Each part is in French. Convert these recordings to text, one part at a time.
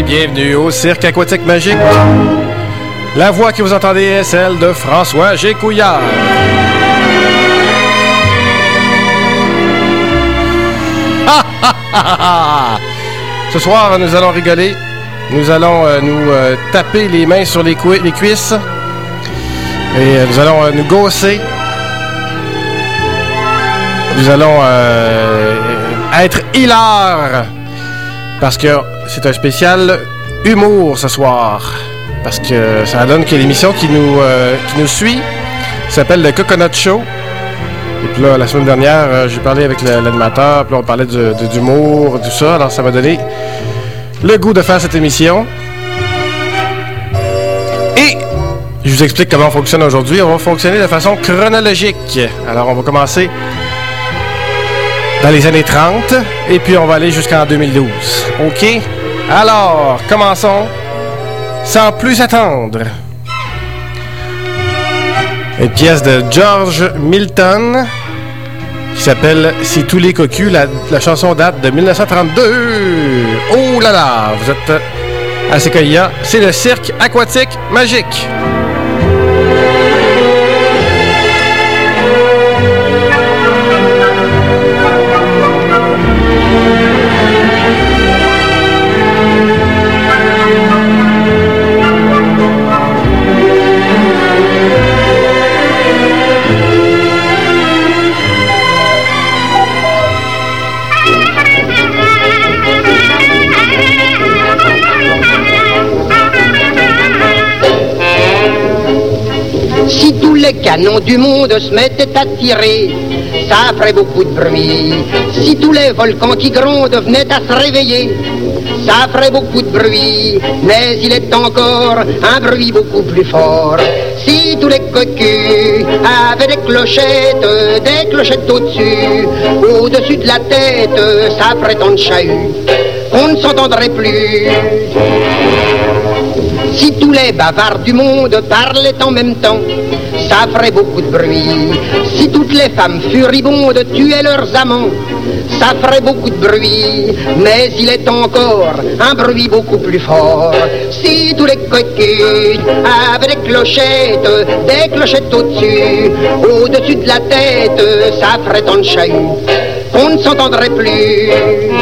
bienvenue au Cirque Aquatique Magique. La voix que vous entendez est celle de François Gécouillard. Ce soir, nous allons rigoler. Nous allons nous taper les mains sur les cuisses. Et nous allons nous gausser. Nous allons être hilares. Parce que c'est un spécial humour ce soir. Parce que ça donne que l'émission qui nous suit s'appelle le Coconut Show. Et puis là, la semaine dernière, j'ai parlé avec l'animateur, puis là, on parlait d'humour, tout ça. Alors, ça m'a donné le goût de faire cette émission. Et je vous explique comment on fonctionne aujourd'hui. On va fonctionner de façon chronologique. Alors, on va commencer dans les années 30, et puis on va aller jusqu'en 2012. OK? Alors, commençons sans plus attendre. Une pièce de George Milton qui s'appelle « Si tous les cocus ». La chanson date de 1932. Oh là là! Vous êtes à Séquoia. C'est le Cirque Aquatique Magique. Les canons du monde se mettaient à tirer, ça ferait beaucoup de bruit. Si tous les volcans qui grondent venaient à se réveiller, ça ferait beaucoup de bruit. Mais il est encore un bruit beaucoup plus fort. Si tous les cocus avaient des clochettes au-dessus de la tête, ça ferait tant de chahut qu'on ne s'entendrait plus. Si tous les bavards du monde parlaient en même temps, ça ferait beaucoup de bruit. Si toutes les femmes furibondes tuaient leurs amants, ça ferait beaucoup de bruit. Mais il est encore un bruit beaucoup plus fort. Si tous les cocus avaient des clochettes au-dessus de la tête, ça ferait tant de chahut qu'on ne s'entendrait plus.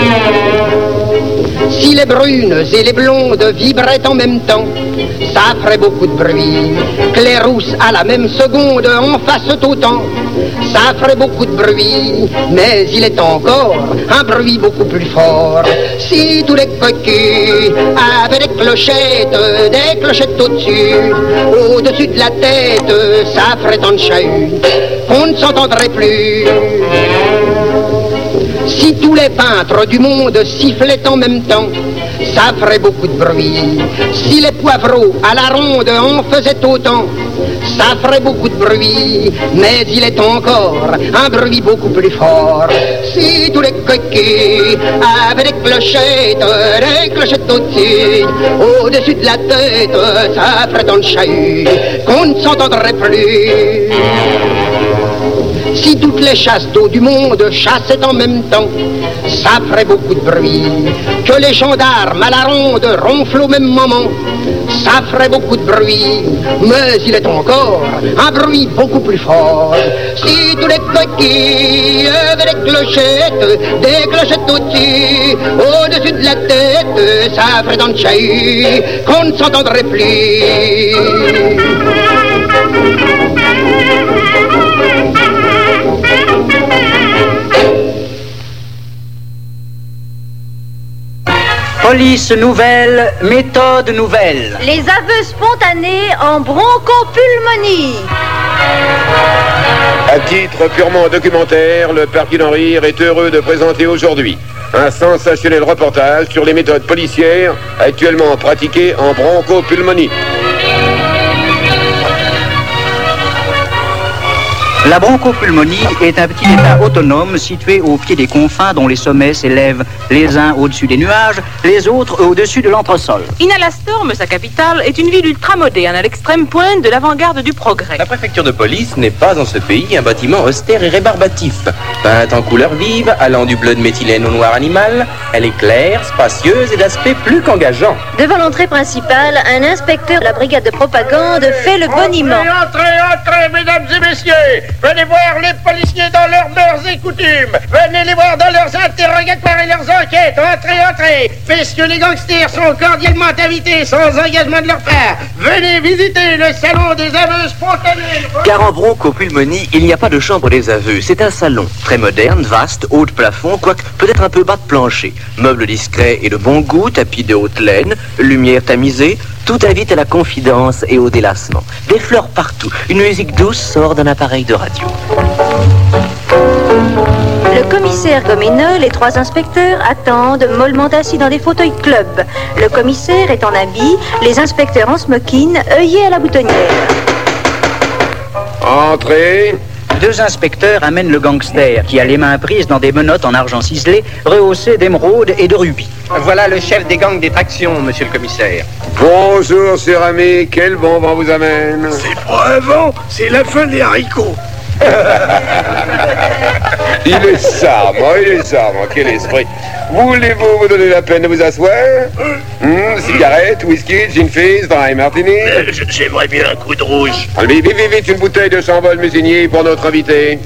Si les brunes et les blondes vibraient en même temps, ça ferait beaucoup de bruit. Que les rousses à la même seconde en fassent autant, ça ferait beaucoup de bruit. Mais il est encore un bruit beaucoup plus fort. Si tous les cocus avaient des clochettes au-dessus de la tête, ça ferait tant de chahut qu'on ne s'entendrait plus. Si tous les peintres du monde sifflaient en même temps, ça ferait beaucoup de bruit. Si les poivreaux à la ronde en faisaient autant, ça ferait beaucoup de bruit. Mais il est encore un bruit beaucoup plus fort. Si tous les cocus avaient des clochettes au-dessus de la tête, ça ferait tant de chahut qu'on ne s'entendrait plus. Si toutes les chasses d'eau du monde chassaient en même temps, ça ferait beaucoup de bruit. Que les gendarmes à la ronde ronflent au même moment, ça ferait beaucoup de bruit. Mais il est encore un bruit beaucoup plus fort. Si tous les coquilles avaient des clochettes au-dessus de la tête, ça ferait tant de chahut qu'on ne s'entendrait plus. Police nouvelle, méthode nouvelle. Les aveux spontanés en bronchopulmonie. À titre purement documentaire, le parquet d'en rire est heureux de présenter aujourd'hui un sensationnel reportage sur les méthodes policières actuellement pratiquées en bronchopulmonie. La bronchopulmonie est un petit état autonome situé au pied des confins dont les sommets s'élèvent les uns au-dessus des nuages, les autres au-dessus de l'entresol. Inhalastorm, sa capitale, est une ville ultramoderne à l'extrême pointe de l'avant-garde du progrès. La préfecture de police n'est pas en ce pays un bâtiment austère et rébarbatif. Peinte en couleurs vives, allant du bleu de méthylène au noir animal, elle est claire, spacieuse et d'aspect plus qu'engageant. Devant l'entrée principale, un inspecteur de la brigade de propagande fait le boniment. Entrez, mesdames et messieurs. Venez voir les policiers dans leurs mœurs et coutumes. Venez les voir dans leurs interrogatoires et leurs enquêtes. Entrez. Puisque les gangsters sont cordialement invités sans engagement de leur part. Venez visiter le salon des aveux spontanés. Car en bronchopulmonie, il n'y a pas de chambre des aveux. C'est un salon très moderne, vaste, haut de plafond, quoique peut-être un peu bas de plancher. Meubles discrets et de bon goût, tapis de haute laine, lumière tamisée. Tout invite à la confidence et au délassement. Des fleurs partout. Une musique douce sort d'un appareil de radio. Le commissaire Goméneux, les trois inspecteurs attendent, mollement assis dans des fauteuils club. Le commissaire est en habit, les inspecteurs en smoking, œillés à la boutonnière. Entrez. Deux inspecteurs amènent le gangster qui a les mains prises dans des menottes en argent ciselé, rehaussées d'émeraude et de rubis. Voilà le chef des gangs des tractions, monsieur le commissaire. Bonjour, cher ami. Quel bon vent vous amène? C'est pas un vent, c'est la fin des haricots. Il est charmant, quel esprit. Voulez-vous vous donner la peine de vous asseoir? Cigarette, whisky, gin fizz, dry martini? J'aimerais bien un coup de rouge. Allez, vite, une bouteille de Chambol Musigny pour notre invité.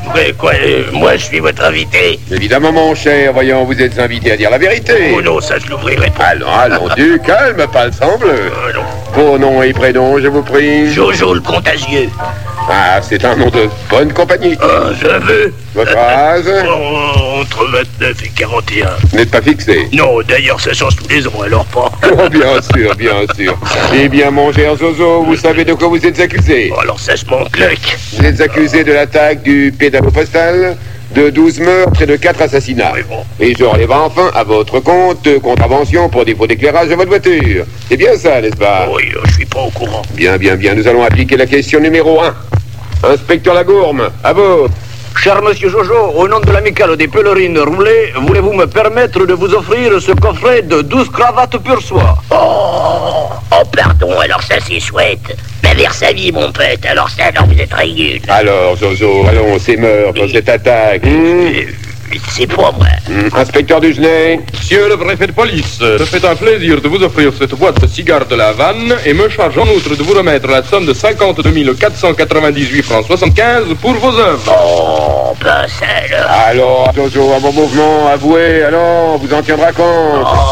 Moi je suis votre invité. Évidemment, mon cher, voyons, vous êtes invité à dire la vérité. Oh non, ça je l'ouvrirai pas. Allons, du calme, pas le sang bleu. Vos noms et prénoms, je vous prie. Jojo le contagieux. Ah, c'est un nom de bonne compagnie. J'avais. Votre âge? Entre 29 et 41. Vous n'êtes pas fixé? Non, d'ailleurs, ça change tous les ans, alors pas. Oh, bien sûr. Eh bien, mon cher Zozo, vous savez de quoi vous êtes accusé? Alors ça, je m'en claque. Vous êtes accusé de l'attaque du pédalo-postal, de 12 meurtres et de 4 assassinats. Oui, bon. Et je relève enfin à votre compte de contravention pour défaut d'éclairage de votre voiture. C'est bien ça, n'est-ce pas? Oui, je suis pas au courant. Bien. Nous allons appliquer la question numéro 1. Inspecteur Lagourme, à vous. Cher monsieur Jojo, au nom de l'amicale des pèlerines roulées, voulez-vous me permettre de vous offrir ce coffret de 12 cravates pur soie? Oh, pardon, alors ça c'est chouette. Mais vers sa vie, mon pote, alors vous êtes régule. Alors, Jojo, allons, ces meurtres, cette attaque. C'est pas moi. Inspecteur Dugenay. Monsieur le préfet de police, me fait un plaisir de vous offrir cette boîte de cigares de la Havane et me charge en outre de vous remettre la somme de 52 498 francs 75 pour vos œuvres. Oh, ben ça alors. Alors, Jojo, à vos mouvements, avouez, alors, vous en tiendra compte. Oh,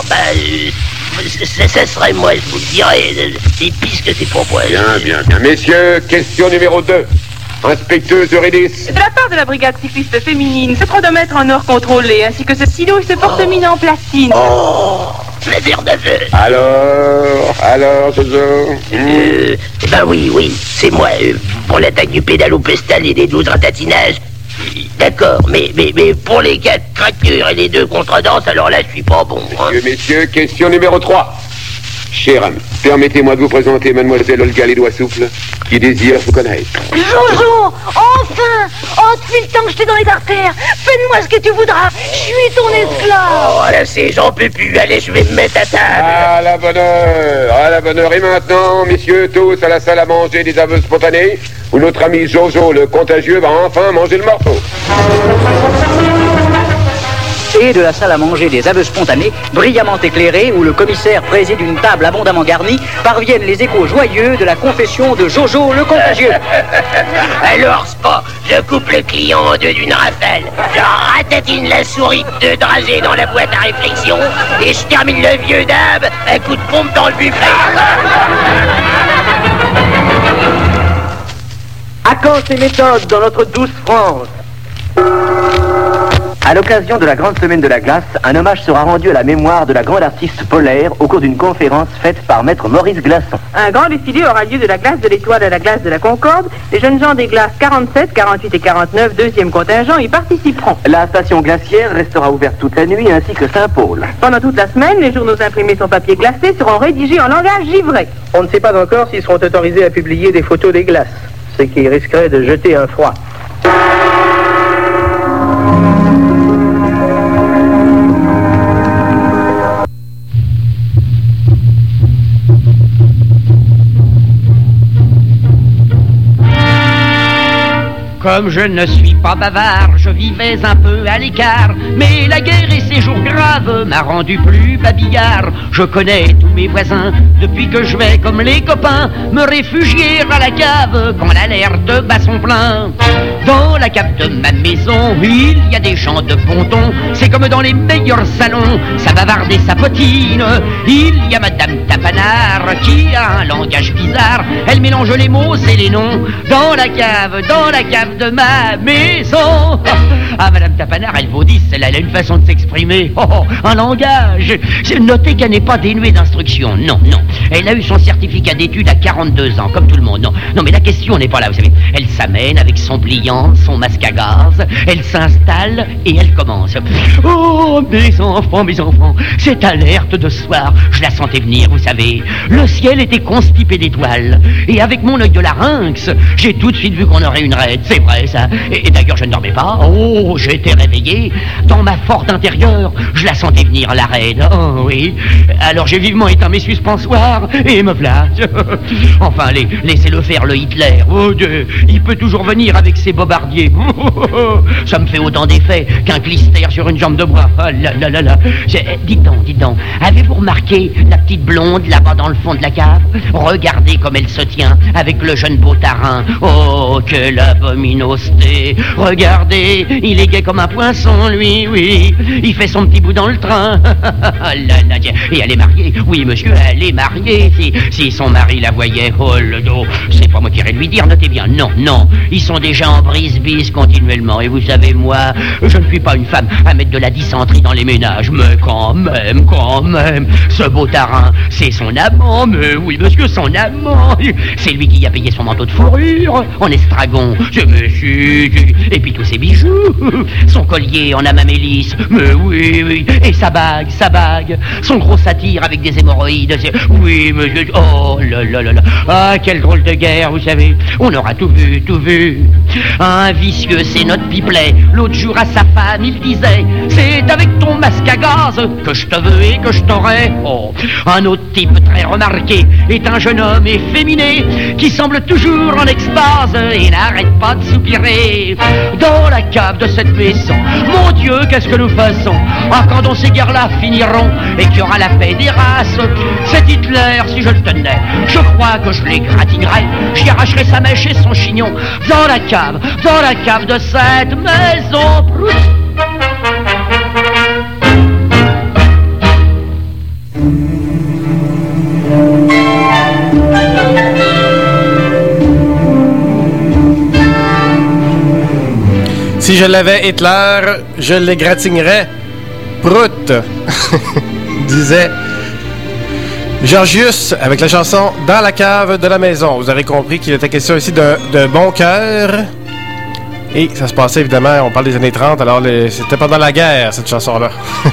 ça serait moi, je vous le dirais. C'est piste que c'est pour moi. Bien. Messieurs, question numéro 2. Inspecteuse Eurydice. De la part de la brigade cycliste féminine, ce chronomètre en or contrôlé, ainsi que ce stylo et ce porte-mine en platine. Oh, la verre d'aveu. Alors, Jojo. Oui, c'est moi. Pour l'attaque du pédalo-postal et des 12 ratatinages. D'accord, mais pour les 4 fractures et les 2 contredanses, alors là, je suis pas bon. Messieurs, question numéro 3. Cher ami, permettez-moi de vous présenter mademoiselle Olga Les Doigts Souples, qui désire vous connaître. Jojo, enfin! Oh, depuis le temps que j'étais dans les artères, fais-moi ce que tu voudras, je suis ton esclave! Oh, là, j'en peux plus, allez, je vais me mettre à table. À la bonne heure. Et maintenant, messieurs, tous à la salle à manger des aveux spontanés, où notre ami Jojo, le contagieux, va enfin manger le morceau. Et de la salle à manger des aveux spontanés, brillamment éclairée, où le commissaire préside une table abondamment garnie, parviennent les échos joyeux de la confession de Jojo le contagieux. Alors, Spa, je coupe le client en deux d'une rafale, je ratatine la souris de dragée dans la boîte à réflexion, et je termine le vieux dab, un coup de pompe dans le buffet. À quand ces méthodes dans notre douce France? À l'occasion de la grande semaine de la glace, un hommage sera rendu à la mémoire de la grande artiste polaire au cours d'une conférence faite par maître Maurice Glaçon. Un grand défilé aura lieu de la glace de l'Étoile à la glace de la Concorde. Les jeunes gens des glaces 47, 48 et 49, deuxième contingent, y participeront. La station glaciaire restera ouverte toute la nuit ainsi que Saint-Paul. Pendant toute la semaine, les journaux imprimés sur papier glacé seront rédigés en langage givré. On ne sait pas encore s'ils seront autorisés à publier des photos des glaces, ce qui risquerait de jeter un froid. Comme je ne suis pas bavard, je vivais un peu à l'écart. Mais la guerre et ses jours graves m'a rendu plus babillard. Je connais tous mes voisins depuis que je vais comme les copains me réfugier à la cave quand l'alerte bat son plein. Dans la cave de ma maison, il y a des gens de bon ton. C'est comme dans les meilleurs salons, ça bavarde et ça potine. Il y a Madame Tapanard qui a un langage bizarre. Elle mélange les mots et les noms. Dans la cave de ma maison. Ah, Madame Tapanard, elle vaut 10, elle a une façon de s'exprimer. Un langage. Notez qu'elle n'est pas dénuée d'instruction. Non. Elle a eu son certificat d'études à 42 ans, comme tout le monde. Non, mais la question n'est pas là, vous savez. Elle s'amène avec son pliant, son masque à gaz. Elle s'installe et elle commence. Oh, mes enfants, cette alerte de soir, je la sentais venir, vous savez. Le ciel était constipé d'étoiles. Et avec mon œil de larynx, j'ai tout de suite vu qu'on aurait une raide. C'est vrai, ça. Et d'ailleurs, je ne dormais pas. Oh, j'étais réveillé. Dans ma forte intérieure, je la sentais venir, la raide. Oh, oui. Alors, j'ai vivement éteint mes suspensoirs et me voilà. Enfin, laissez-le faire, le Hitler. Oh, il peut toujours venir avec ses bobardiers. Ça me fait autant d'effet qu'un clister sur une jambe de bois. Oh là là. Dites donc, avez-vous remarqué la petite blonde là-bas dans le fond de la cave? Regardez comme elle se tient avec le jeune beau tarin. Oh, quelle abominosité. Regardez, il est gai comme un poisson, lui, oui. Il fait son petit bout dans le train. Et elle est mariée. Oui, monsieur, elle est mariée. Si son mari la voyait, oh le dos. C'est pas moi qui irais lui dire, notez bien. Non. Ils sont déjà en brise-bise continuellement. Et vous savez, moi, je ne suis pas une femme à mettre de la dysenterie dans les ménages. Mais quand même. Ce beau tarin, c'est son amant. Mais oui, monsieur, son amant. C'est lui qui a payé son manteau de fourrure en estragon. Je me suis... Et puis tous ses bijoux. Son collier en amélis. Mais oui. Et sa bague. Son gros satyre avec des hémorroïdes. Oui, monsieur. Oh là. Ah, quelle drôle de guerre, vous savez. On aura tout vu. Un vicieux, c'est notre pipelet. L'autre jour à sa femme, il disait: c'est avec ton masque à gaz que je te veux et que je t'aurai. Oh, un autre type très remarqué est un jeune homme efféminé qui semble toujours en extase et n'arrête pas de soupirer. Dans la cave de cette maison, mon Dieu, qu'est-ce que nous faisons? Ah, quand donc ces guerres-là finiront et qu'il y aura la paix des races, cet Hitler, si je le tenais, je crois que je l'égratignerais. J'y arracherais sa mèche et son chignon. Dans la cave de cette maison. Si je l'avais Hitler, je l'égratignerais. Prout, disait Georgius avec la chanson Dans la cave de la maison. Vous aurez compris qu'il était question ici de bon cœur. Et ça se passait évidemment, on parle des années 30, alors c'était pendant la guerre, cette chanson-là.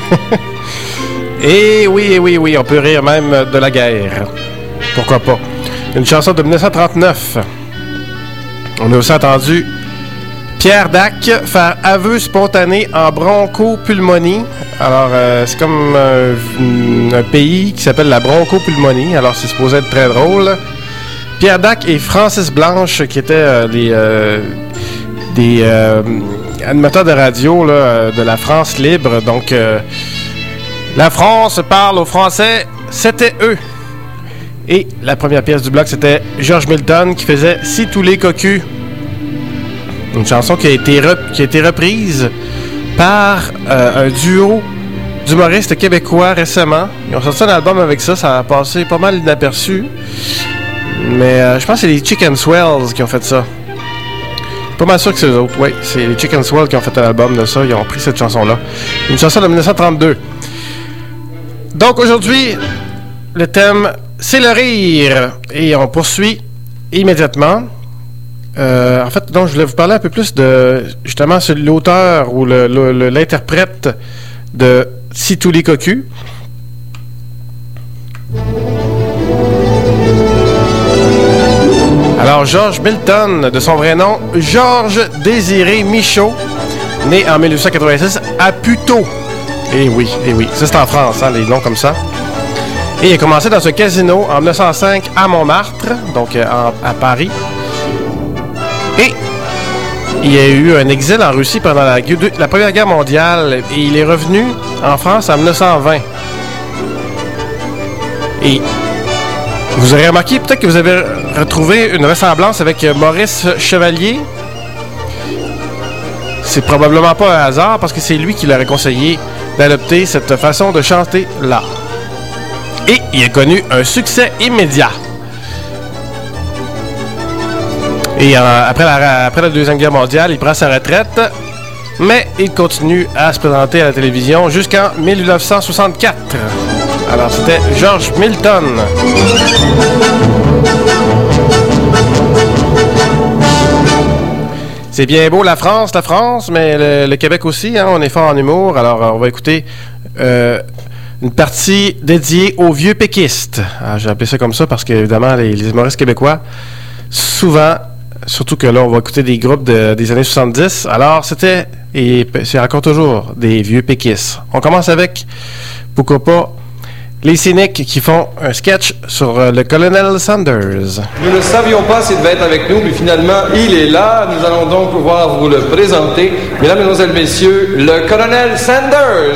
Et oui, on peut rire même de la guerre. Pourquoi pas? Une chanson de 1939. On a aussi entendu Pierre Dac faire aveu spontané en bronchopulmonie. Alors, c'est comme un pays qui s'appelle la bronchopulmonie. Alors, c'est supposé être très drôle. Pierre Dac et Francis Blanche, qui étaient des animateurs de radio là, de la France libre. Donc, la France parle aux Français, c'était eux. Et la première pièce du bloc, c'était George Milton qui faisait « Si tous les cocus ». Une chanson qui a été reprise par un duo d'humoristes québécois récemment. Ils ont sorti un album avec ça, ça a passé pas mal inaperçu. Mais je pense que c'est les Chicken Swells qui ont fait ça. Pas mal sûr que c'est eux autres, oui. C'est les Chicken Swells qui ont fait un album de ça, ils ont pris cette chanson-là. Une chanson de 1932. Donc aujourd'hui, le thème, c'est le rire. Et on poursuit immédiatement. En fait, donc, je voulais vous parler un peu plus de, justement, l'auteur ou l'interprète de Si tous les cocus. Alors, George Milton, de son vrai nom, Georges Désiré Michaud, né en 1886 à Puteaux. Eh oui. Ça, c'est en France, hein, les noms comme ça. Et il a commencé dans un casino en 1905 à Montmartre, donc à Paris. Et il y a eu un exil en Russie pendant la Première Guerre mondiale et il est revenu en France en 1920. Et vous aurez remarqué, peut-être que vous avez retrouvé une ressemblance avec Maurice Chevalier. C'est probablement pas un hasard parce que c'est lui qui leur a conseillé d'adopter cette façon de chanter-là. Et il a connu un succès immédiat. Et après la Deuxième Guerre mondiale, il prend sa retraite, mais il continue à se présenter à la télévision jusqu'en 1964. Alors, c'était George Milton. C'est bien beau la France, mais le Québec aussi, hein, on est fort en humour. Alors, on va écouter une partie dédiée aux vieux péquistes. J'ai appelé ça comme ça parce qu'évidemment, les humoristes québécois, souvent, surtout que là, on va écouter des groupes des années 70. Alors, c'était, et c'est encore toujours, des vieux péquistes. On commence avec, pourquoi pas, les cyniques qui font un sketch sur le colonel Sanders. Nous ne savions pas s'il devait être avec nous, mais finalement, il est là. Nous allons donc pouvoir vous le présenter. Mesdames, Mesdemoiselles, Messieurs, le colonel Sanders.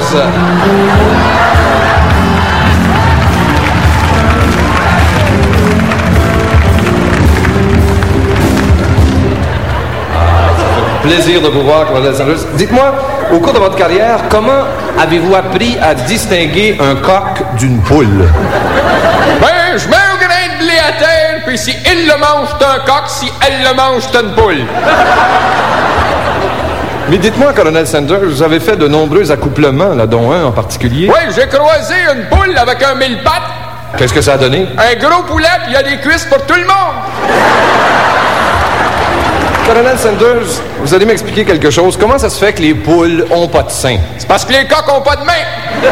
Plaisir de vous voir, colonel Sanders. Dites-moi, au cours de votre carrière, comment avez-vous appris à distinguer un coq d'une poule? Ben, je mets un grain de blé à terre, puis si il le mange, c'est un coq, si elle le mange, c'est une poule. Mais dites-moi, colonel Sanders, vous avez fait de nombreux accouplements, là, dont un en particulier. Oui, j'ai croisé une poule avec un mille pattes. Qu'est-ce que ça a donné? Un gros poulet, puis il y a des cuisses pour tout le monde. Colonel Sanders, vous allez m'expliquer quelque chose. Comment ça se fait que les poules ont pas de seins? C'est parce que les coqs ont pas de main.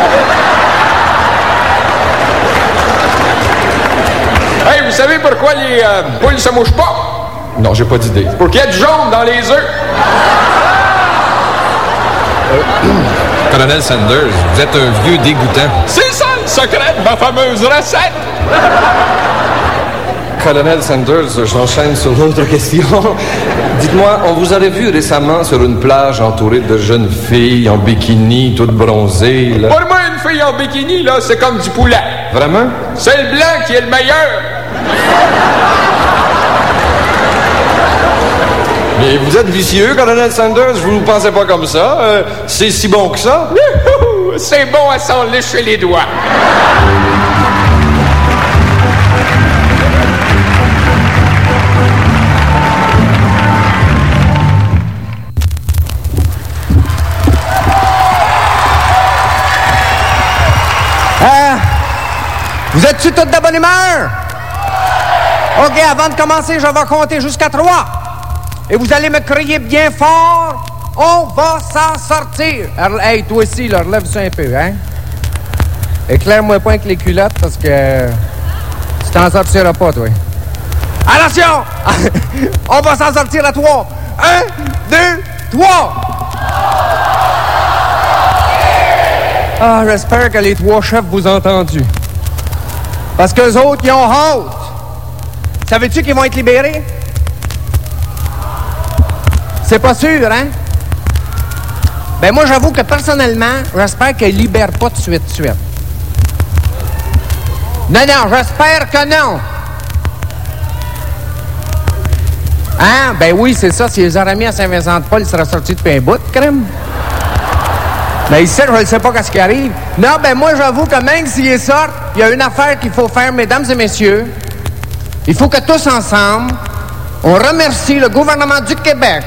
Hey, vous savez pourquoi les poules se mouchent pas? Non, j'ai pas d'idée. Pour qu'il y ait du jaune dans les œufs. Colonel Sanders, vous êtes un vieux dégoûtant. C'est ça le secret de ma fameuse recette. Colonel Sanders, j'enchaîne sur l'autre question. Dites-moi, on vous avait vu récemment sur une plage entourée de jeunes filles en bikini, toutes bronzées, là. Pour moi, une fille en bikini, là, c'est comme du poulet. Vraiment? C'est le blanc qui est le meilleur. Mais vous êtes vicieux, Colonel Sanders, vous ne pensez pas comme ça. C'est si bon que ça? C'est bon à s'en lécher les doigts. Vous êtes-tu toutes de bonne humeur? OK, avant de commencer, je vais compter jusqu'à 3. Et vous allez me crier bien fort, on va s'en sortir. Hey, toi aussi, là, relève-toi un peu, hein? Éclaire-moi pas avec les culottes, parce que tu t'en sortiras pas, toi. Attention! On va s'en sortir à 3. 1, 2, 3! Ah, j'espère que les 3 chefs vous ont entendu. Parce qu'eux autres, ils ont hâte. Savais-tu qu'ils vont être libérés? C'est pas sûr, hein? Ben moi, j'avoue que personnellement, j'espère qu'ils libèrent pas de suite. Non, j'espère que non. Hein? Ben oui, c'est ça. Si les auraient mis à Saint-Vincent-de-Paul, ils seraient sortis depuis un bout, crème. Ben ici, je ne sais pas qu'est-ce qui arrive. Non, ben moi, j'avoue que même s'ils sortent, il y a une affaire qu'il faut faire, mesdames et messieurs. Il faut que tous ensemble, on remercie le gouvernement du Québec.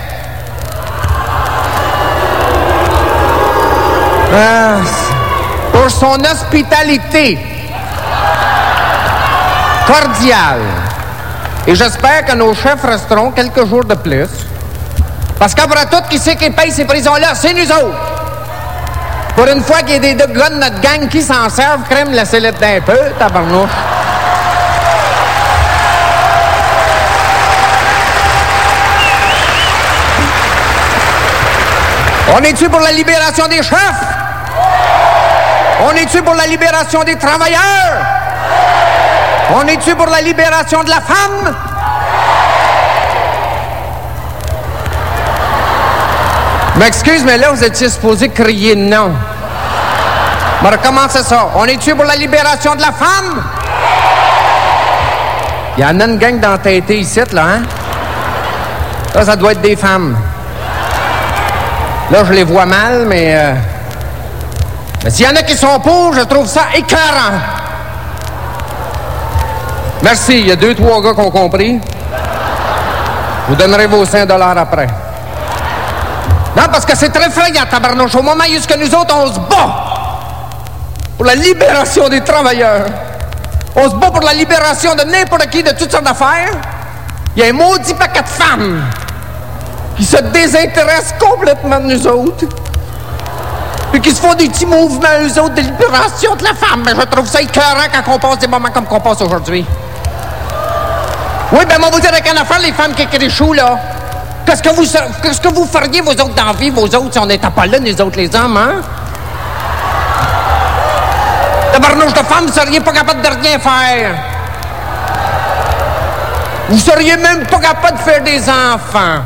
Pour son hospitalité cordiale. Et j'espère que nos chefs resteront quelques jours de plus. Parce qu'après tout, qui c'est qui paye ces prisons-là? C'est nous autres. Pour une fois qu'il y a des gars de notre gang qui s'en servent, crème, laissez-les d'un peu, tabarnouche. On est-tu pour la libération des chefs? On est-tu pour la libération des travailleurs? On est-tu pour la libération de la femme? M'excuse, mais là, vous étiez supposé crier non. On va recommencer ça. On est-tu pour la libération de la femme? Il y en a une gang d'entêtés ici, là, hein? Là, ça doit être des femmes. Là, je les vois mal, mais s'il y en a qui sont pour, je trouve ça écœurant. Merci, il y a 2-3 gars qui ont compris. Vous donnerez vos 5 $ après. Non, parce que c'est très effrayant, tabarnouche. Au moment où nous autres, on se bat pour la libération des travailleurs. On se bat pour la libération de n'importe qui, de toutes sortes d'affaires. Il y a un maudit paquet de femmes qui se désintéressent complètement de nous autres. Puis qui se font des petits mouvements, eux autres, de libération de la femme. Mais je trouve ça écœurant quand on passe des moments comme qu'on passe aujourd'hui. Oui, ben moi, vous dire avec une affaire, les femmes qui crient chou, là. Qu'est-ce que vous feriez, vous autres, dans la vie, vous autres, si on n'était pas là, nous autres, les hommes, hein? Tabarnouche de femmes, vous seriez pas capable de rien faire. Vous seriez même pas capable de faire des enfants.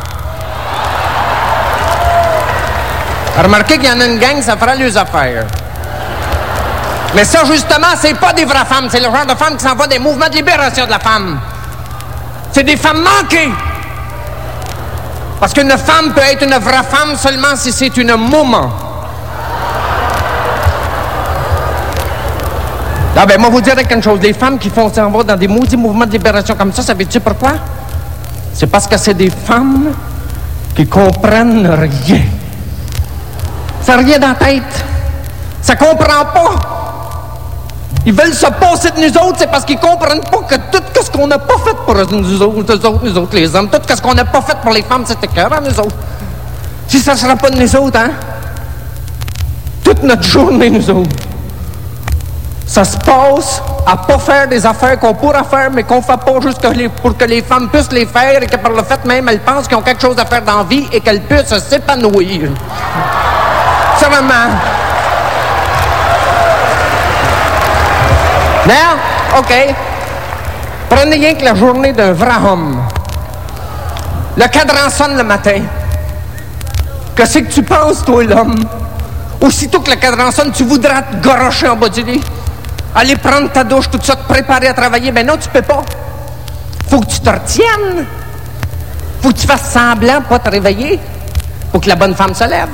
Remarquez qu'il y en a une gang, ça fera les affaires. Mais ça, justement, c'est pas des vraies femmes. C'est le genre de femmes qui s'en va des mouvements de libération de la femme. C'est des femmes manquées. Parce qu'une femme peut être une vraie femme seulement si c'est une maman. Ah ben, moi, vous dirais quelque chose. Les femmes qui font s'en va dans des maudits mouvements de libération comme ça, savez-tu pourquoi? C'est parce que c'est des femmes qui comprennent rien. Ça n'a rien dans la tête. Ça comprend pas. Ils veulent se passer de nous autres, c'est parce qu'ils comprennent pas que tout ce qu'on n'a pas fait pour nous autres, les hommes, tout ce qu'on n'a pas fait pour les femmes, c'est écœurant, nous autres. Si ça ne sera pas de nous autres, hein? Toute notre journée, nous autres, ça se passe à pas faire des affaires qu'on pourra faire, mais qu'on fait pas juste pour que les femmes puissent les faire et que par le fait même, elles pensent qu'ils ont quelque chose à faire dans la vie et qu'elles puissent s'épanouir. Sérieusement. Non? OK. Prenez rien que la journée d'un vrai homme. Le cadran sonne le matin. Qu'est-ce que tu penses, toi, l'homme? Aussitôt que le cadran sonne, tu voudras te gorocher en bas du lit. Aller prendre ta douche, tout ça, te préparer à travailler. Ben non, tu peux pas. Faut que tu te retiennes. Faut que tu fasses semblant de pas te réveiller. Faut que la bonne femme se lève.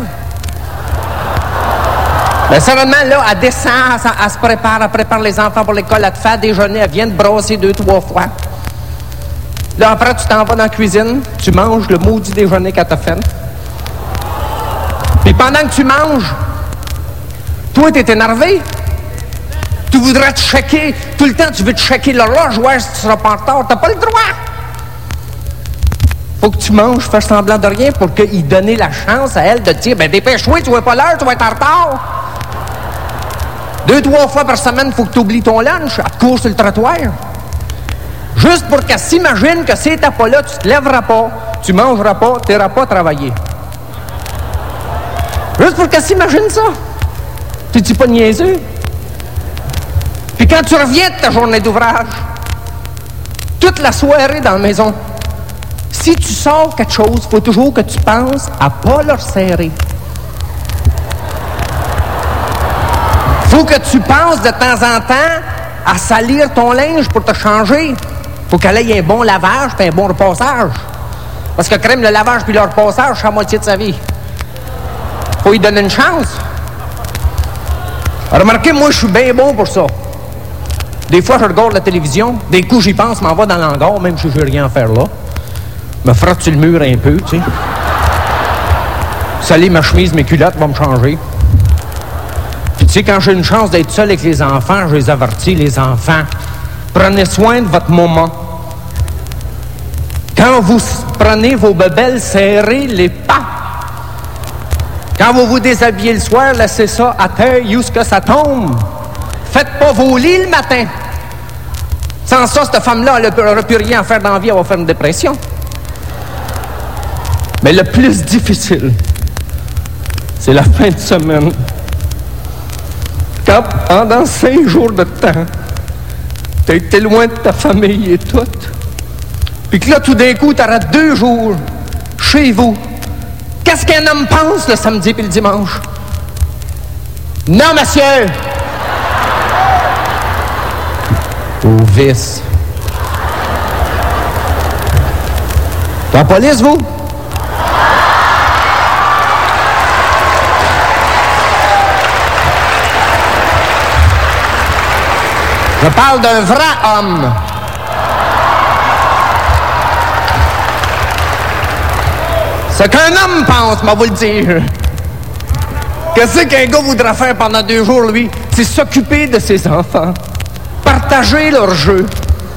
Ben, sérieusement, là, elle descend, elle se prépare, elle prépare les enfants pour l'école, elle te fait déjeuner, elle vient te brasser 2-3 fois. Là, après, tu t'en vas dans la cuisine, tu manges le maudit déjeuner qu'elle t'a fait. Puis pendant que tu manges, toi, t'es énervé. Tu voudrais te checker. Tout le temps, tu veux te checker l'horloge, ouais, si tu seras pas en retard. T'as pas le droit. Faut que tu manges, fais semblant de rien pour qu'il donne la chance à elle de te dire, ben dépêche-toi, tu vois pas l'heure, tu vas être en retard. 2-3 fois par semaine, faut que tu oublies ton lunch, elle te court sur le trottoir. Juste pour qu'elle s'imagine que si t'es pas là, tu te lèveras pas, tu mangeras pas, tu n'iras pas travailler. Juste pour qu'elle s'imagine ça. Tu dis pas niaiseux. Puis quand tu reviens de ta journée d'ouvrage, toute la soirée dans la maison, si tu sors quelque chose, il faut toujours que tu penses à pas leur serrer. Faut que tu penses de temps en temps à salir ton linge pour te changer. Faut qu'elle ait un bon lavage et un bon repassage. Parce que crème, le lavage puis le repassage, c'est la moitié de sa vie. Faut lui donner une chance. Remarquez, moi, je suis bien bon pour ça. Des fois, je regarde la télévision. Des coups, j'y pense, m'en va dans l'hangar, même si je n'ai rien à faire là. Me frotte sur le mur un peu, tu sais. Saler ma chemise, mes culottes vont me changer. Puis tu sais, quand j'ai une chance d'être seul avec les enfants, je les avertis, les enfants. Prenez soin de votre maman. Quand vous prenez vos bébelles, serrez-les pas. Quand vous vous déshabillez le soir, laissez ça à terre jusqu'à ce que ça tombe. Faites pas vos lits le matin. Sans ça, cette femme-là, elle n'aura plus rien à faire dans la vie, elle va faire une dépression. Mais le plus difficile, c'est la fin de semaine. Quand, pendant 5 jours de temps, t'as été loin de ta famille et tout, puis que là, tout d'un coup, t'auras 2 jours chez vous. Qu'est-ce qu'un homme pense le samedi puis le dimanche? Non, monsieur! Au vice. T'es en police, vous? Je parle d'un vrai homme. Ce qu'un homme pense, moi vous le dire. Qu'est-ce qu'un gars voudra faire pendant 2 jours, lui? C'est s'occuper de ses enfants. Partager leurs jeux.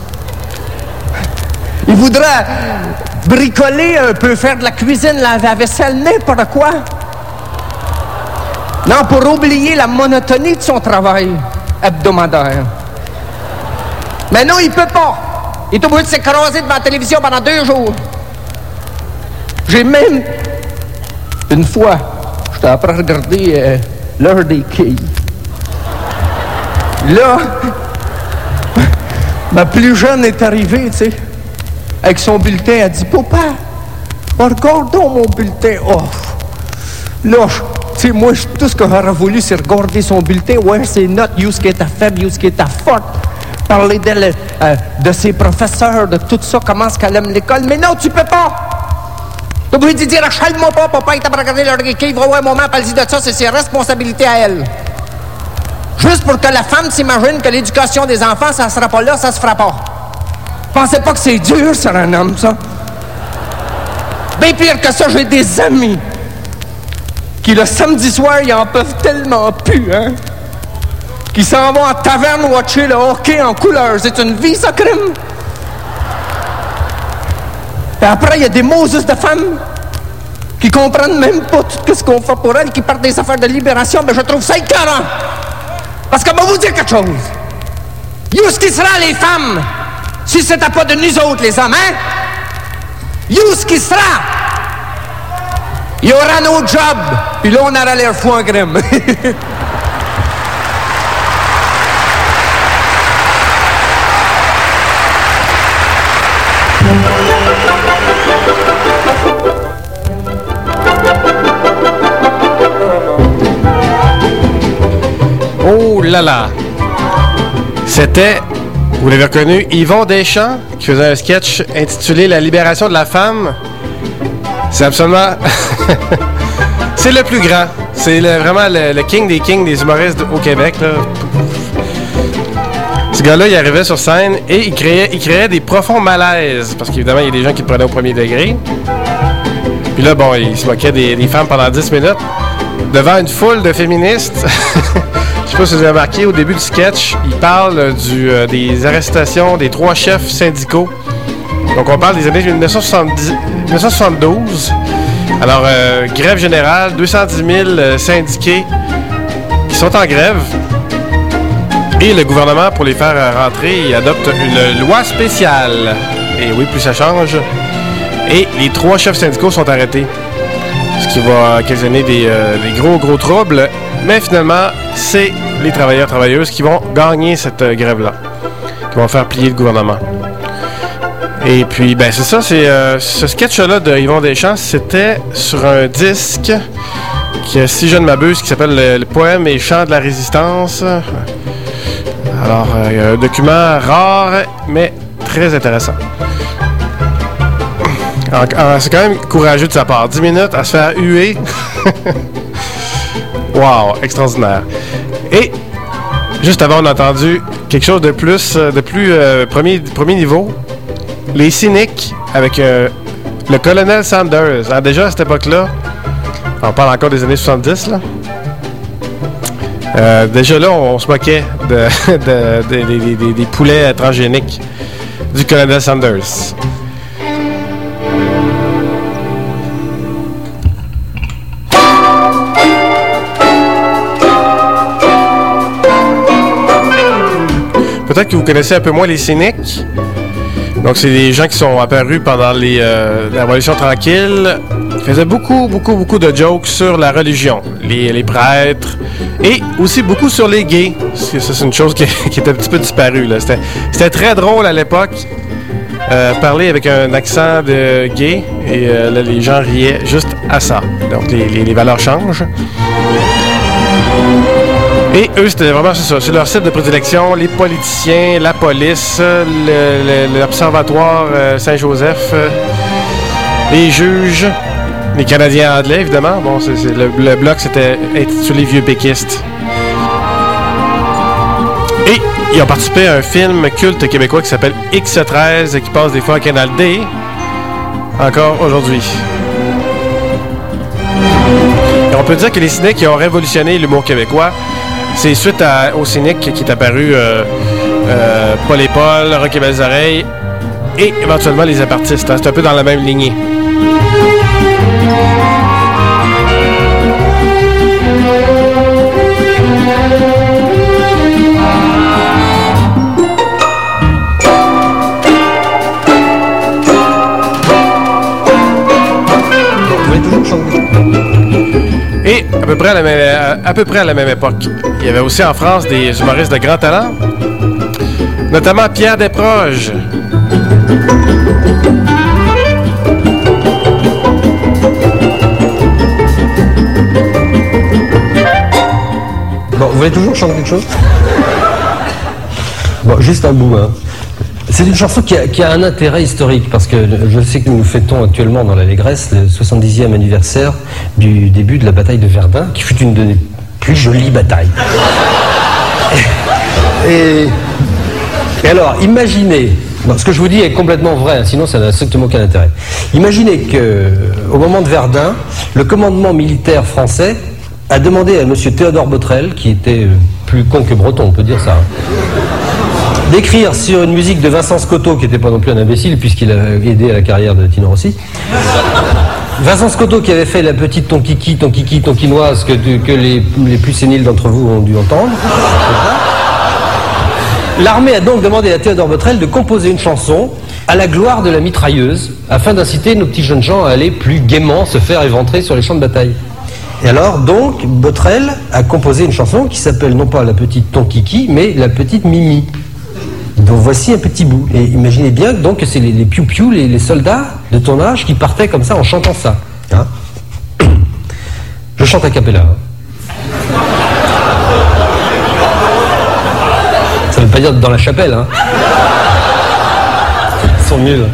Il voudra bricoler un peu, faire de la cuisine, laver la vaisselle, n'importe quoi. Non, pour oublier la monotonie de son travail hebdomadaire. Mais non, il peut pas. Il est obligé de s'écraser devant la télévision pendant 2 jours. J'ai même, une fois, j'étais après à regarder l'heure des quilles. Là, ma plus jeune est arrivée, tu sais, avec son bulletin. Elle dit, papa, regardons mon bulletin. Oh, là, tu sais, moi, tout ce que j'aurais voulu, c'est regarder son bulletin, ouais, ses notes, où ce qui était faible, où ce qui était forte. Parler d'elle, de ses professeurs, de tout ça, comment est-ce qu'elle aime l'école. Mais non, tu peux pas. T'as obligé de dire, achète-moi pas, papa, il t'a pas regardé l'heure des quilles, va voir un moment, parle-y de ça, c'est ses responsabilités à elle. Juste pour que la femme s'imagine que l'éducation des enfants, ça sera pas là, ça se fera pas. Pensez pas que c'est dur sur un homme, ça. Bien pire que ça, j'ai des amis qui, le samedi soir, ils en peuvent tellement plus, hein, qui s'en vont en taverne watcher le hockey en couleur. C'est une vie, ça, crime. Et après, il y a des Moses de femmes qui comprennent même pas tout ce qu'on fait pour elles, qui partent des affaires de libération. Mais je trouve ça écœurant. Parce que, moi, vous dire quelque chose. Où ce qui sera les femmes si c'était pas de nous autres, les hommes, hein? Où ce qui sera? Il y aura nos jobs. Puis là, on aura l'air fou en crème. Oh là là! C'était, vous l'avez reconnu, Yvon Deschamps qui faisait un sketch intitulé La libération de la femme. C'est absolument... c'est le plus grand. C'est vraiment le king des humoristes au Québec, là. Ce gars-là, il arrivait sur scène et il créait des profonds malaises. Parce qu'évidemment, il y a des gens qui le prenaient au premier degré. Puis là, bon, il se moquait des femmes pendant 10 minutes devant une foule de féministes. Je sais pas si vous avez remarqué, au début du sketch, il parle des arrestations des 3 chefs syndicaux. Donc, on parle des années 1972. Alors, grève générale, 210 000 syndiqués qui sont en grève. Et le gouvernement, pour les faire rentrer, il adopte une loi spéciale. Et oui, plus ça change. Et les 3 chefs syndicaux sont arrêtés. Ce qui va occasionner des gros troubles. Mais finalement, c'est les travailleurs-travailleuses qui vont gagner cette grève-là. Qui vont faire plier le gouvernement. Et puis, ben c'est ça, c'est ce sketch-là de Yvon Deschamps, c'était sur un disque qui, si je ne m'abuse, qui s'appelle le Poème et Chant de la Résistance. Alors, un document rare, mais très intéressant. C'est quand même courageux de sa part. 10 minutes à se faire huer. Wow, extraordinaire. Et juste avant, on a entendu quelque chose de plus premier niveau. Les Cyniques avec le colonel Sanders. Alors déjà à cette époque-là, on parle encore des années 70 là. Déjà là, on se moquait des poulets transgéniques du colonel Sanders. Peut-être que vous connaissez un peu moins les Cyniques. Donc, c'est des gens qui sont apparus pendant la Révolution tranquille, faisait beaucoup de jokes sur la religion, les prêtres, et aussi beaucoup sur les gays. Ça, c'est une chose qui est un petit peu disparue, là. C'était très drôle à l'époque, parler avec un accent de gay, et là, les gens riaient juste à ça. Donc, les valeurs changent. Et eux, c'était vraiment ça. C'est leur site de prédilection, les politiciens, la police, l'Observatoire Saint-Joseph, les juges, les Canadiens anglais, évidemment. Bon, le bloc, c'était intitulé Vieux péquistes. Et ils ont participé à un film culte québécois qui s'appelle X13, qui passe des fois à Canal D, encore aujourd'hui. Et on peut dire que les cyniques qui ont révolutionné l'humour québécois, c'est suite au cynique qui est apparu Paul et Paul, Rock et Belles Oreilles, et éventuellement les apartistes. Hein. C'est un peu dans la même lignée. Et à peu près à la même époque, il y avait aussi en France des humoristes de grand talent, notamment Pierre Desproges. Bon, vous voulez toujours chanter quelque chose? Bon, juste un bout, hein. C'est une chanson qui a un intérêt historique, parce que je sais que nous fêtons actuellement dans l'Allégresse le 70e anniversaire du début de la bataille de Verdun, qui fut une des plus jolies batailles. Et alors, imaginez, ce que je vous dis est complètement vrai, sinon ça n'a strictement aucun intérêt. Imaginez qu'au moment de Verdun, le commandement militaire français a demandé à M. Théodore Botrel, qui était plus con que breton, on peut dire ça, d'écrire sur une musique de Vincent Scotto, qui n'était pas non plus un imbécile, puisqu'il a aidé à la carrière de Tino Rossi. Vincent Scotto qui avait fait la petite tonkinoise que les plus séniles d'entre vous ont dû entendre. L'armée a donc demandé à Théodore Botrel de composer une chanson à la gloire de la mitrailleuse, afin d'inciter nos petits jeunes gens à aller plus gaiement se faire éventrer sur les champs de bataille. Et alors, donc, Botrel a composé une chanson qui s'appelle non pas la petite Tonkiki, mais la petite Mimi. Donc voici un petit bout. Et imaginez bien donc, que c'est les piou-piou, les soldats de ton âge qui partaient comme ça en chantant ça. Hein? Je chante a cappella. Hein? Ça ne veut pas dire dans la chapelle. Hein? Ils sont nuls.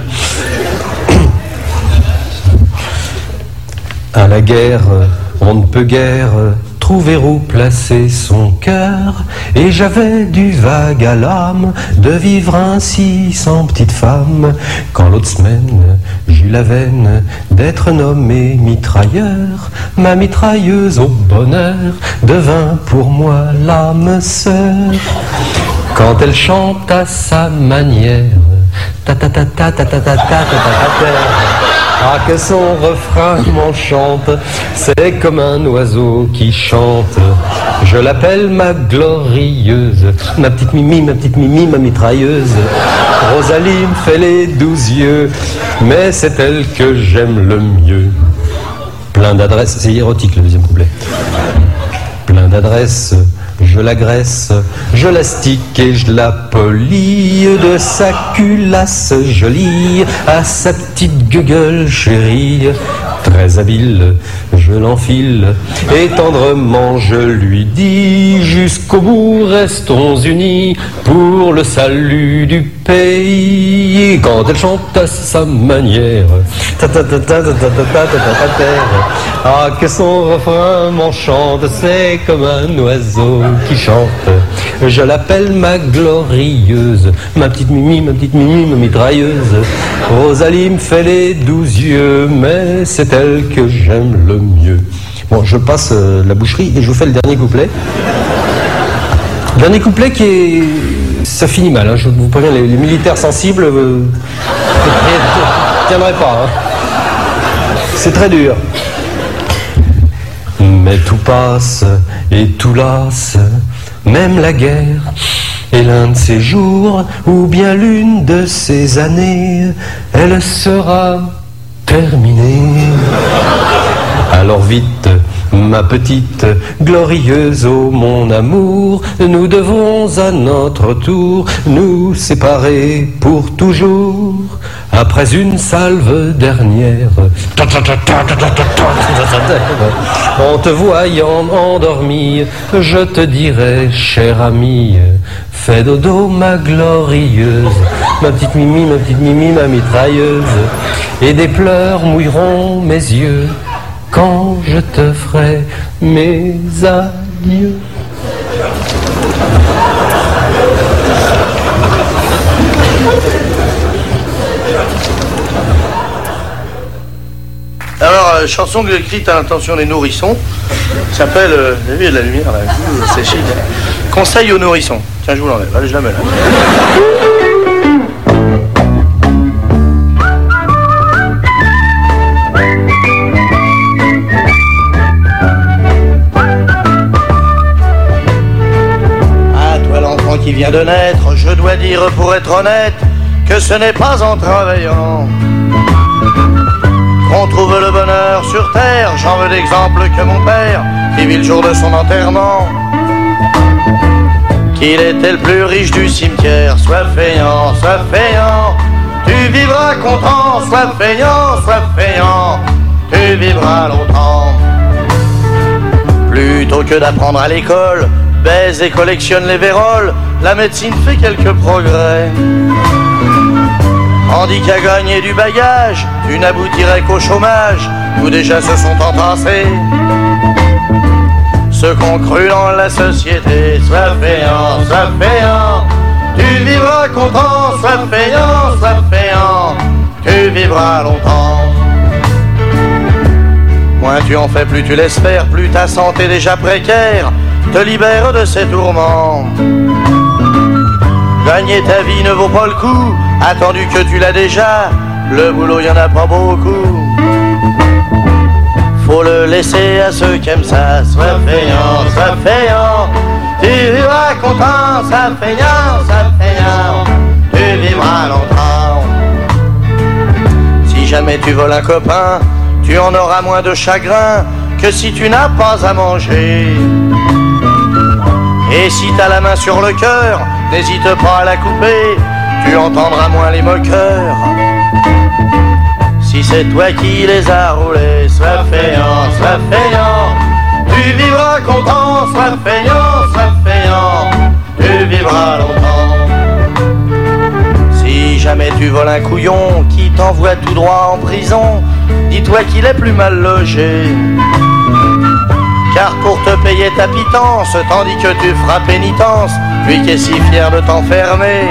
À la guerre, on ne peut guère trouver où placer son cœur, et j'avais du vague à l'âme de vivre ainsi sans petite femme, quand l'autre semaine j'eus la veine d'être nommé mitrailleur. Ma mitrailleuse au bonheur devint pour moi l'âme sœur, quand elle chante à sa manière, ta ta ta ta ta ta ta ta ta ta. Ah, que son refrain m'enchante, c'est comme un oiseau qui chante. Je l'appelle ma glorieuse, ma petite Mimi, ma mitrailleuse. Rosalie me fait les 12 yeux, mais c'est elle que j'aime le mieux. Plein d'adresses, c'est érotique le deuxième couplet. Plein d'adresses, je l'agresse, je l'astique et je la polis, de sa culasse jolie à sa petite gueule chérie. Très habile, je l'enfile et tendrement je lui dis, jusqu'au bout restons unis pour le salut du pays. Quand elle chante à sa manière, ta ta ta ta ta ta ta ta ta ta. Ah, que son refrain m'enchante, c'est comme un oiseau qui chante. Je l'appelle ma glorieuse, ma petite Mimi, ma mitrailleuse. Rosalie me fait les 12 yeux, mais c'est elle que j'aime le mieux. Bon, je passe la boucherie et je vous fais le dernier couplet. Dernier couplet qui est... Ça finit mal, hein, je vous préviens, les militaires sensibles ne tiendraient pas. Hein. C'est très dur. Mais tout passe et tout lasse, même la guerre est l'un de ces jours, ou bien l'une de ces années, elle sera terminé. Alors vite, ma petite glorieuse, oh mon amour, nous devons à notre tour nous séparer pour toujours. Après une salve dernière, en te voyant endormie, je te dirai, chère amie, fais dodo ma glorieuse, ma petite mimi, ma mitrailleuse, et des pleurs mouilleront mes yeux quand je te ferai mes adieux. Alors, chanson écrite à l'intention des nourrissons, s'appelle, vous avez vu, il y a de la lumière là, c'est chic. Hein. Conseil aux nourrissons. Tiens, je vous l'enlève, allez, je la mets là. Qui vient de naître, je dois dire pour être honnête que ce n'est pas en travaillant qu'on trouve le bonheur sur terre. J'en veux d'exemple que mon père, qui vit le jour de son enterrement, qu'il était le plus riche du cimetière. Sois feignant, tu vivras content. Sois feignant, tu vivras longtemps. Plutôt que d'apprendre à l'école, baise et collectionne les véroles, la médecine fait quelques progrès. Tandis qu'à gagner du bagage, tu n'aboutirais qu'au chômage, où déjà se sont entassés ceux qu'on cru dans la société. Sois feignant, tu vivras content. Sois feignant, tu vivras longtemps. Moins tu en fais, plus tu laisses faire, plus ta santé déjà précaire te libère de ses tourments. Gagner ta vie ne vaut pas le coup, attendu que tu l'as déjà, le boulot y en a pas beaucoup. Faut le laisser à ceux qui aiment ça. Sois feignant, tu vivras content. Sois feignant, tu vivras longtemps. Si jamais tu voles un copain, tu en auras moins de chagrin que si tu n'as pas à manger. Et si t'as la main sur le cœur, n'hésite pas à la couper, tu entendras moins les moqueurs. Si c'est toi qui les as roulés, sois feignant, tu vivras content. Sois feignant, tu vivras longtemps. Si jamais tu voles un couillon qui t'envoie tout droit en prison, dis-toi qu'il est plus mal logé. Car pour te payer ta pitance, tandis que tu feras pénitence, lui qui est si fier de t'enfermer,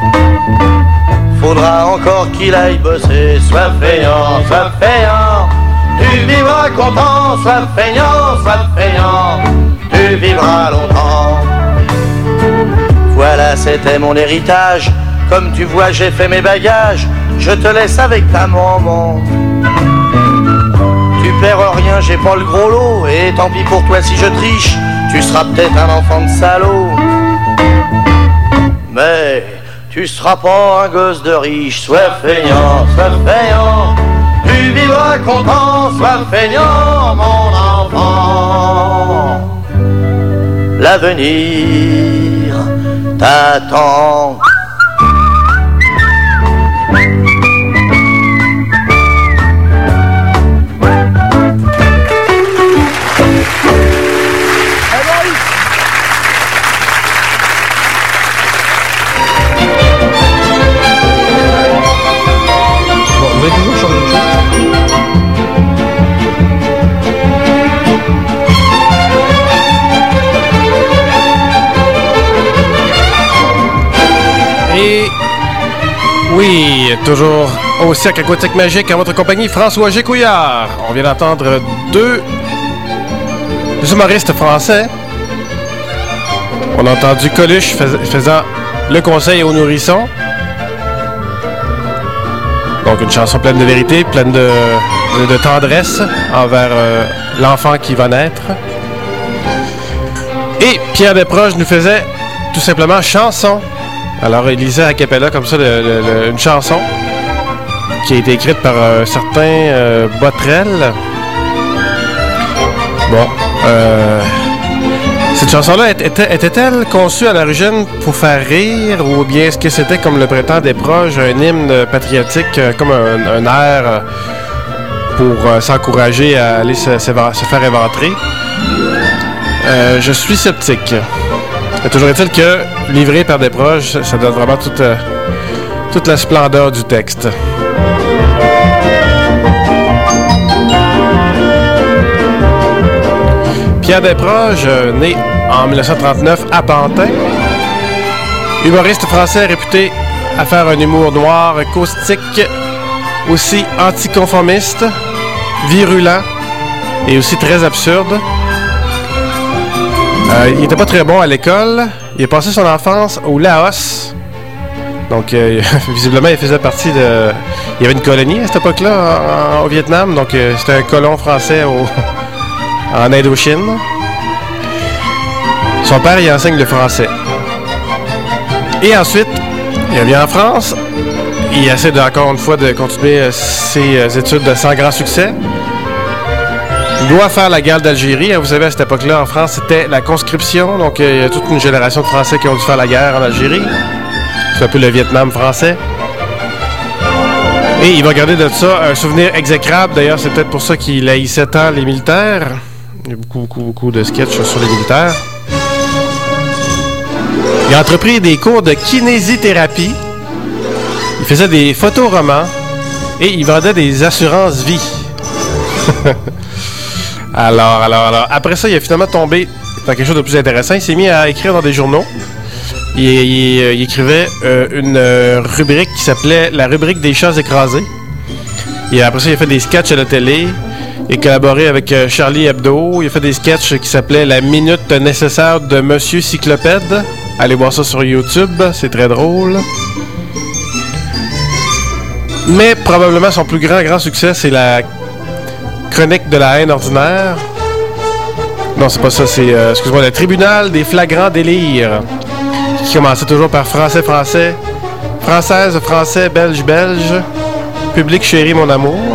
faudra encore qu'il aille bosser. Sois feignant, tu vivras content. Sois feignant, tu vivras longtemps. Voilà, c'était mon héritage. Comme tu vois, j'ai fait mes bagages. Je te laisse avec ta maman. Tu perds rien, j'ai pas le gros lot. Et tant pis pour toi si je triche, tu seras peut-être un enfant de salaud, mais tu seras pas un gosse de riche. Sois feignant, tu vivras content. Sois feignant, mon enfant, l'avenir t'attend. Et oui, toujours au Cirque Aquatique Magique à votre compagnie, François Gécouillard. On vient d'entendre deux humoristes français. On a entendu Coluche faisant le conseil aux nourrissons. Donc une chanson pleine de vérité, pleine de tendresse envers l'enfant qui va naître. Et Pierre Desproges nous faisait tout simplement chanson. Alors il lisait a cappella comme ça une chanson. qui a été écrite par un certain Botrel. Bon, cette chanson-là était-elle conçue à l'origine pour faire rire, ou bien est-ce que c'était, comme le prétend Desproges, un hymne patriotique, comme un air pour s'encourager à aller se faire éventrer? Je suis sceptique. Toujours est-il que, livré par Desproges, ça donne vraiment toute la splendeur du texte. Pierre Desproges, né en 1939 à Pantin, humoriste français réputé à faire un humour noir, caustique, aussi anticonformiste, virulent et aussi très absurde. Il n'était pas très bon à l'école. Il a passé son enfance au Laos. Donc, visiblement, il faisait partie de... Il y avait une colonie à cette époque-là au Vietnam. Donc, c'était un colon français en Indochine. Son père, il enseigne le français. Et ensuite, il revient en France. Il essaie encore une fois de continuer ses études sans grand succès. Il doit faire la guerre d'Algérie. Vous savez, à cette époque-là, en France, c'était la conscription. Donc, il y a toute une génération de Français qui ont dû faire la guerre en Algérie. C'est un peu le Vietnam français. Et il va garder de ça un souvenir exécrable. D'ailleurs, c'est peut-être pour ça qu'il haïssait tant les militaires. Il y a beaucoup de sketchs sur les militaires. Il a entrepris des cours de kinésithérapie. Il faisait des photoromans. Et il vendait des assurances-vie. Alors, après ça, il a finalement tombé dans quelque chose de plus intéressant. Il s'est mis à écrire dans des journaux. Il écrivait une rubrique qui s'appelait la rubrique des chats écrasés. Et après ça, il a fait des sketchs à la télé. Il a collaboré avec Charlie Hebdo. Il a fait des sketchs qui s'appelaient La minute nécessaire de Monsieur Cyclopède. Allez voir ça sur YouTube, c'est très drôle. Mais probablement son plus grand succès, c'est la chronique de la haine ordinaire. Non, c'est pas ça, c'est, excuse-moi, le tribunal des flagrants délires. Qui commençait toujours par français, française, français, belge, public chéri, mon amour.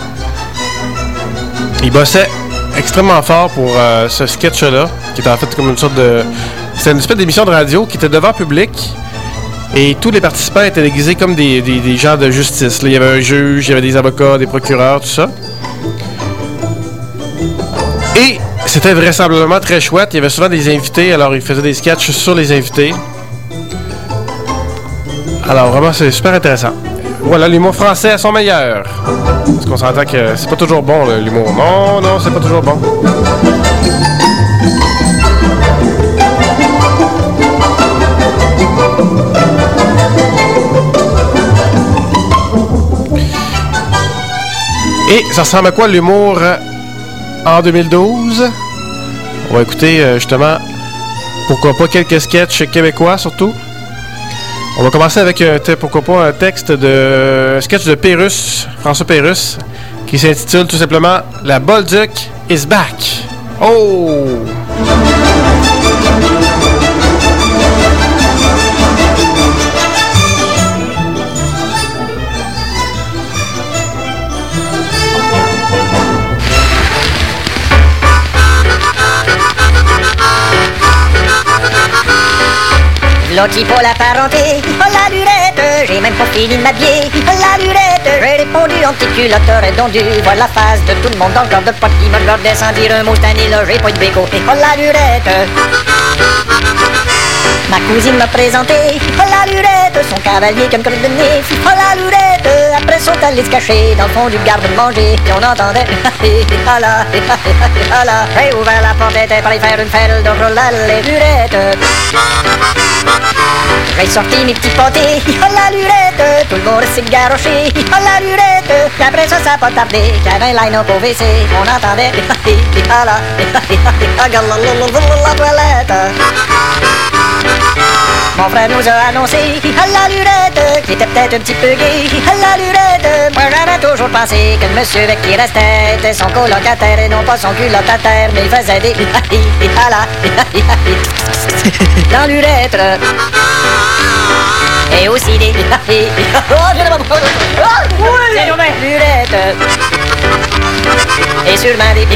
Il bossait extrêmement fort pour ce sketch-là, qui était en fait comme une sorte de... C'était une espèce d'émission de radio qui était devant public. Et tous les participants étaient déguisés comme des gens de justice. Là, il y avait un juge, il y avait des avocats, des procureurs, tout ça. Et c'était vraisemblablement très chouette. Il y avait souvent des invités, alors il faisait des sketchs sur les invités. Alors vraiment, c'est super intéressant. Voilà, l'humour français à son meilleur. Parce qu'on s'entend que c'est pas toujours bon, l'humour. Non, c'est pas toujours bon. Et ça ressemble à quoi l'humour en 2012? On va écouter justement, pourquoi pas, quelques sketchs québécois surtout. On va commencer avec, pourquoi pas, un texte de sketch de Pérusse, François Pérusse, qui s'intitule tout simplement « La Bolduc is back ». Oh! L'autre pour la parenté, oh la lurette, j'ai même pas fini de m'habiller, oh la lurette, j'ai répondu en petit culotte redondu, voilà la face de tout le monde dans le corps de pote qui me regardait sans dire un mot, cette année-là, j'ai pas eu de béco, oh la lurette. Ma cousine m'a présenté, oh la lurette, son cavalier comme crotte de nez, oh la lurette, après sont allés se cacher dans le fond du garde-manger, et on entendait, ah là, ah là, j'ai ouvert la porte, était pour aller faire une fête, donc oh la lurette. J'ai sorti mes petits pâtés, oh la lurette, tout le monde s'est garoché, oh la lurette, puis après ça, ça a pas tardé, qu'il y avait un line-up au WC, on entendait, ah là, regarde la toilette. Mon frère nous a annoncé à la lurette qu'il était peut-être un petit peu gay. À la lurette, moi j'avais toujours pensé que le monsieur avec qui il restait était son colocataire et non pas son culottataire, mais il faisait des dans lurette. Et aussi des lurette. Et sûrement des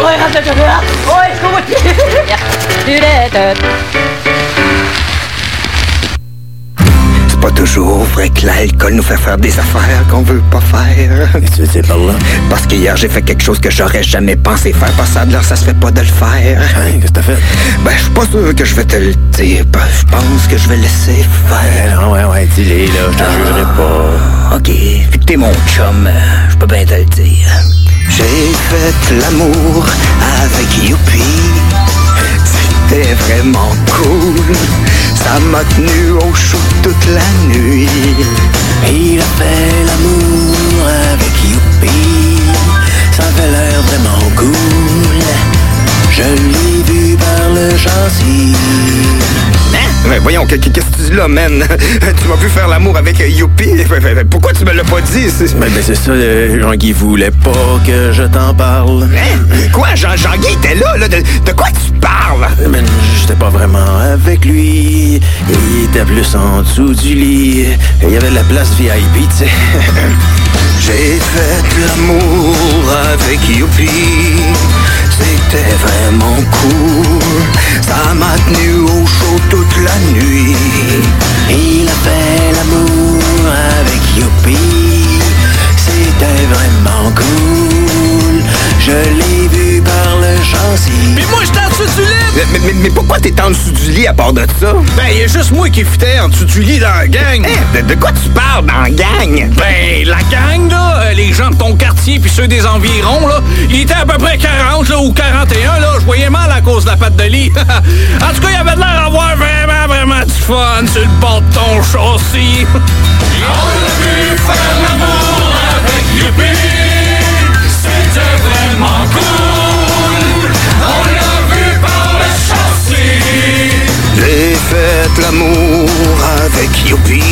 lurette. C'est pas toujours vrai que l'alcool nous fait faire des affaires qu'on veut pas faire. Qu'est-ce que tu veux dire par là? Parce qu'hier j'ai fait quelque chose que j'aurais jamais pensé faire. Parce que ça de l'heure ça se fait pas de le faire. Hein, qu'est-ce que t'as fait? Ben je suis pas sûr que je vais te le dire. Ben, je pense que je vais laisser faire. Ouais, dis-les là, je te jugerai pas. Ok, vu que t'es mon chum, je peux bien te le dire. J'ai fait l'amour avec Youpi. C'était vraiment cool. Ça m'a tenu au chaud toute la nuit. Il a fait l'amour avec Youpi. Ça avait l'air vraiment cool. Je l'ai vu par le châssis. Mais voyons, qu'est-ce que tu dis là, man? Tu m'as vu faire l'amour avec Youpi? Pourquoi tu me l'as pas dit? Ben c'est ça, Jean-Guy voulait pas que je t'en parle. Hein? Quoi? Jean-Guy était là? De quoi tu parles? Ben, j'étais pas vraiment avec lui. Il était plus en dessous du lit. Il y avait la place VIP, tu sais. J'ai fait l'amour avec Youpi. C'était vraiment cool. Ça m'a tenu au chaud toute la nuit. Il a fait l'amour avec Youpi. C'était vraiment cool. Je l'ai vu par le châssis. Mais moi, j'étais en dessous du lit! Mais pourquoi t'es en dessous du lit à part de ça? Ben, il y a juste moi qui fitais en dessous du lit dans la gang. Hein? De quoi tu parles dans la gang? Ben, la gang, là, les gens de ton quartier puis ceux des environs, là, ils étaient à peu près 40, là, ou 41, là. Je voyais mal à cause de la patte de lit. En tout cas, il y avait de l'air d'avoir vraiment du fun sur le bord de ton châssis. On a vu faire l'amour avec Youpi. C'était vraiment cool. On l'a vu par le châssis. J'ai fait l'amour avec Youpi.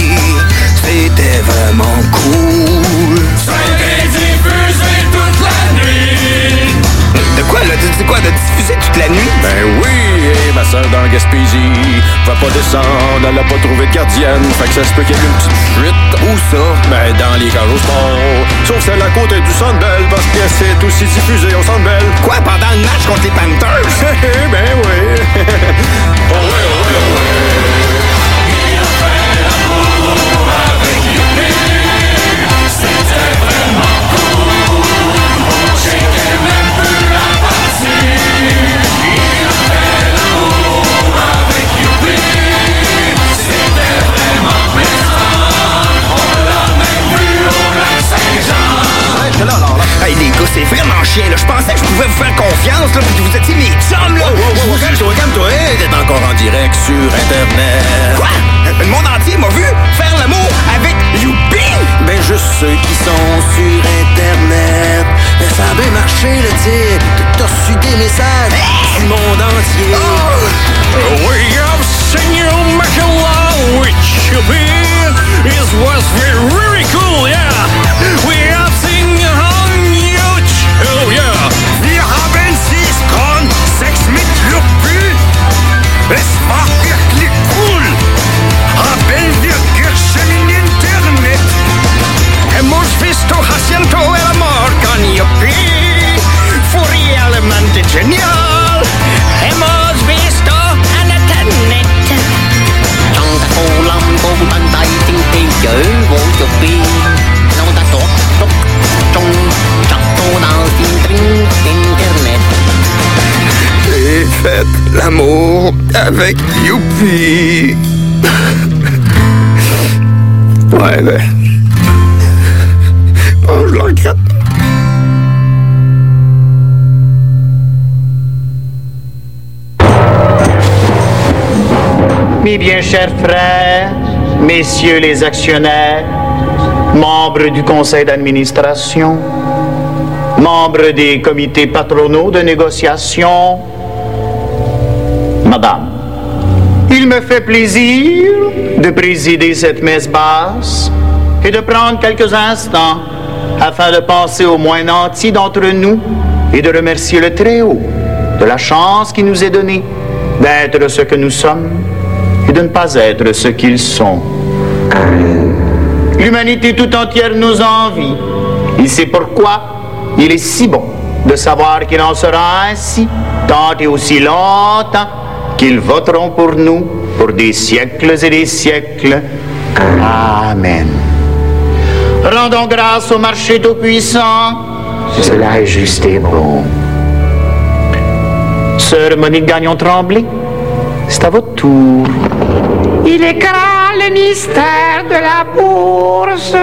C'était vraiment cool. Ça a été diffusé toute la nuit. De quoi, là? C'est quoi, de diffuser toute la nuit? Ben oui, et ma soeur dans Gaspésie va pas descendre, elle a pas trouvé de gardienne. Fait que ça se peut qu'il y ait une petite fuite. Où ça? Ben dans les cages au sport. Sauf celle à côté du Centre-Bell, parce que c'est aussi diffusé au Centre-Bell. Quoi, pendant le match contre les Panthers? Ben oui. Oh ouais. Il a fait l'amour avec Youpi. C'était vraiment cool. On checkait même plus la partie. Il a fait l'amour avec Youpi. C'était vraiment plaisant. On l'a même vu au lac Saint-Jean. Hey les gars, c'est vraiment chien, là. Je pensais que je pouvais vous faire confiance, là, puis que vous étiez mes chums, là. Calme-toi, t'es encore en direct sur Internet. Quoi? Le monde entier m'a vu faire l'amour avec Youpi? Ben juste ceux qui sont sur Internet. Ben ça a bien marché, là, t'sais. T'as reçu des messages du monde entier. We have seen you make a love with Youpi. It was very cool, yeah. We have seen you on YouTube, yeah. Wir haben sie schon Sex mit Youpi. Es war wirklich cool. Haben wir Kirchen im Internet. Hemos visto haciendo el amor con Youpi. Fue realmente genial. Hemos visto en internet. Trong ta cô lâm cô bàn tay tinh tinh chữ vô Youpi. Trong ta tốt tốt trong chắc cô nào tinh tinh internet. J'ai fait l'amour avec Youpi. Ouais, ben... Oh, je le regrette. Mes bien chers frères, messieurs les actionnaires, membres du conseil d'administration, membres des comités patronaux de négociation, madame, il Il me fait plaisir de présider cette messe basse et de prendre quelques instants afin de penser au moins nanti d'entre nous et de remercier le Très-Haut de la chance qui nous est donnée d'être ce que nous sommes et de ne pas être ce qu'ils sont. L'humanité tout entière nous envie. Et c'est pourquoi il est si bon de savoir qu'il en sera ainsi tant et aussi longtemps qu'ils voteront pour nous pour des siècles et des siècles. Amen. Rendons grâce au marché tout-puissant. Cela est juste et bon. Sœur Monique Gagnon-Tremblay, c'est à votre tour. Il est grand le mystère de la bourse.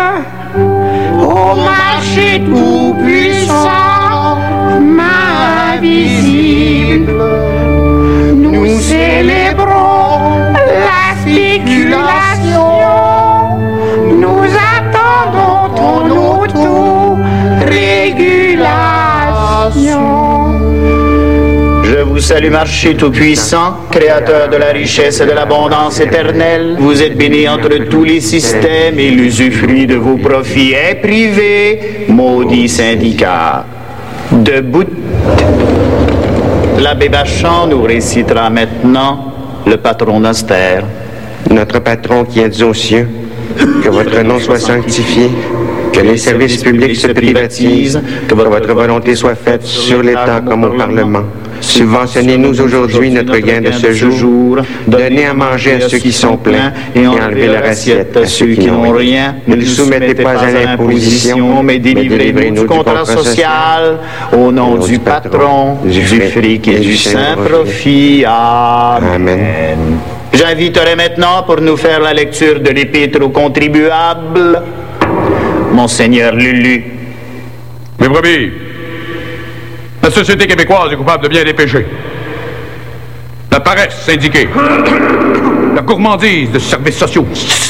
Au marché tout-puissant, main invisible, nous célébrons la spéculation. Nous attendons ton auto-régulation. Je vous salue, marché tout-puissant, créateur de la richesse et de l'abondance éternelle. Vous êtes béni entre tous les systèmes et l'usufruit de vos profits est privé, maudit syndicat. Debout, l'abbé Bachand nous récitera maintenant le patron austère. Notre patron qui êtes aux cieux, que votre nom soit sanctifié, que les services publics se privatisent, que votre volonté soit faite sur l'État comme au Parlement. Subventionnez-nous aujourd'hui notre gain de ce jour, donnez à manger à ceux qui sont pleins et enlevez leur assiette à ceux qui n'ont rien. Ne nous soumettez pas à l'imposition, mais délivrez-nous du contrat social, au nom du patron, du fric et du saint profit. Amen. J'inviterai maintenant pour nous faire la lecture de l'épître aux contribuables, Monseigneur Lulu. Mes brebis, la société québécoise est coupable de bien des péchés. La paresse syndiquée, la gourmandise de services sociaux,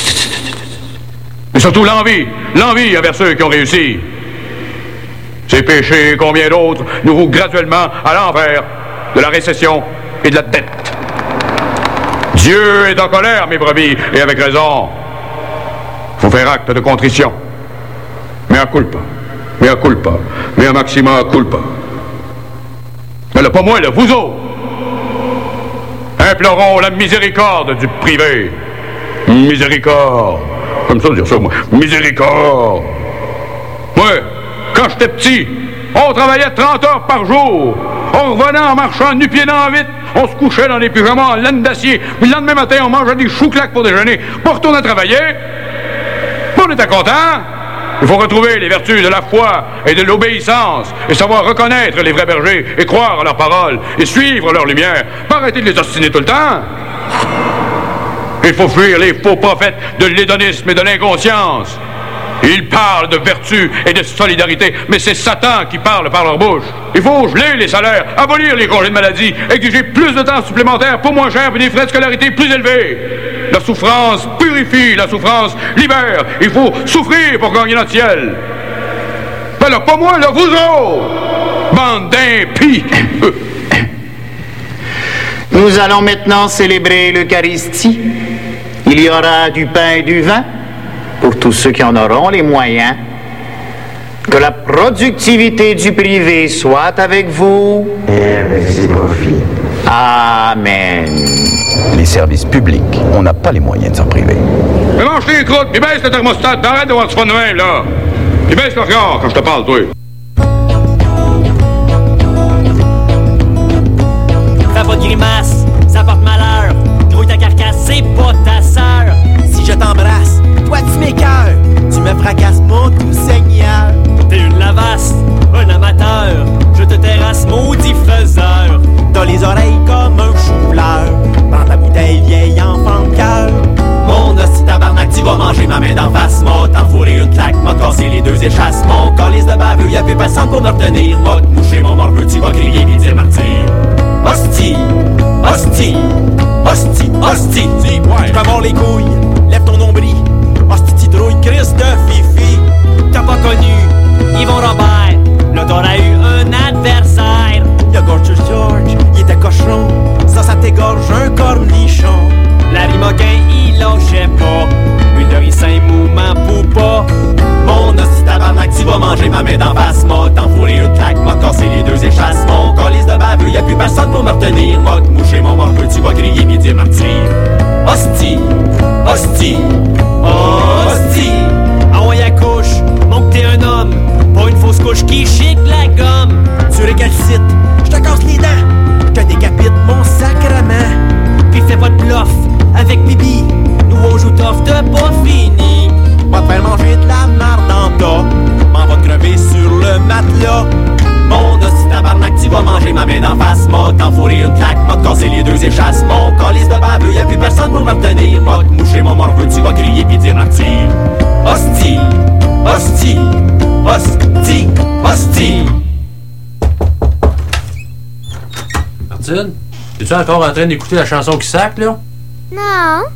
et surtout l'envie envers ceux qui ont réussi. Ces péchés et combien d'autres nous roulent graduellement à l'envers de la récession et de la dette. Dieu est en colère, mes brebis, et avec raison. Faut faire acte de contrition. Mea culpa, mea maxima culpa. Mais là, pas moi, là, vous autres. Implorons la miséricorde du privé. Miséricorde. Comme ça, dire ça, moi. Miséricorde. Moi, quand j'étais petit, on travaillait 30 heures par jour. On revenait en marchant nu-pieds dans vite. On se couchait dans des pyjamas en laine d'acier. Puis le lendemain matin, on mangeait des choux-claques pour déjeuner. Pour retourner travailler. On était content. Il faut retrouver les vertus de la foi et de l'obéissance et savoir reconnaître les vrais bergers et croire à leurs paroles et suivre leur lumière. Pas arrêter de les ostiner tout le temps. Il faut fuir les faux prophètes de l'hédonisme et de l'inconscience. Ils parlent de vertu et de solidarité, mais c'est Satan qui parle par leur bouche. Il faut geler les salaires, abolir les congés de maladie, exiger plus de temps supplémentaire pour moins cher et des frais de scolarité plus élevés. La souffrance purifie, la souffrance libère. Il faut souffrir pour gagner notre ciel. Ben là, pas moi, là, vous autres! Bande d'impies! Nous allons maintenant célébrer l'Eucharistie. Il y aura du pain et du vin pour tous ceux qui en auront les moyens. Que la productivité du privé soit avec vous. Et avec ses profits. Amen. Les services publics, on n'a pas les moyens de s'en priver. Mais mange tes croûtes, puis baisse le thermostat, arrête de voir ce fun de même, là. Puis baisse le regard quand je te parle, toi. Fais pas de grimace, ça porte malheur. Grouille ta carcasse, c'est pas ta sœur. Si je t'embrasse, toi tu m'écœures. Tu me fracasses mon tout seigneur. T'es une lavasse, un amateur. Je te terrasse, maudit faiseur. T'as les oreilles comme un chou-fleur. Prends ta bouteille, vieille enfant de cœur. Mon hostie tabarnak, tu vas manger ma main d'en face. M'a t'enfourrer une claque, m'a cassé les deux échasses. Mon calice de baveux, y'a plus personne pour me retenir. M'a te moucher mon morveux, tu vas crier pis dire martyr. Hostie, hostie, hostie, hostie. Je peux avoir les couilles, lève ton nombril. Hostie, titrouille, Christ de fifi. T'as pas connu Yvon Robert, là t'aurais eu un adversaire. Y'a Gorgeous George, il était cochon. Ça t'égorge un cornichon. Hostie, hostie. Ah ouais, accouche, montre que t'es un homme. Pas une fausse couche qui chic la gomme. Tu récalcites, j'te casse les dents. J'te décapite mon sacrement. Pis fais pas de bluff avec Bibi. Nous on joue tough, t'as pas fini. Va te faire manger de la marde en tas. M'en va te crever sur le matelas. Mon hostie tabarnak, tu vas manger ma main d'en face. M'a t'enfourrer une claque, m'a te casser les deux échasses. Mon calice de baveux, y'a plus personne pour me retenir. M'a te moucher mon morveux, tu vas crier pis dire active. Hostie, hostie, hostie, hostie. Martine, es-tu encore en train d'écouter la chanson qui sac, là? Non.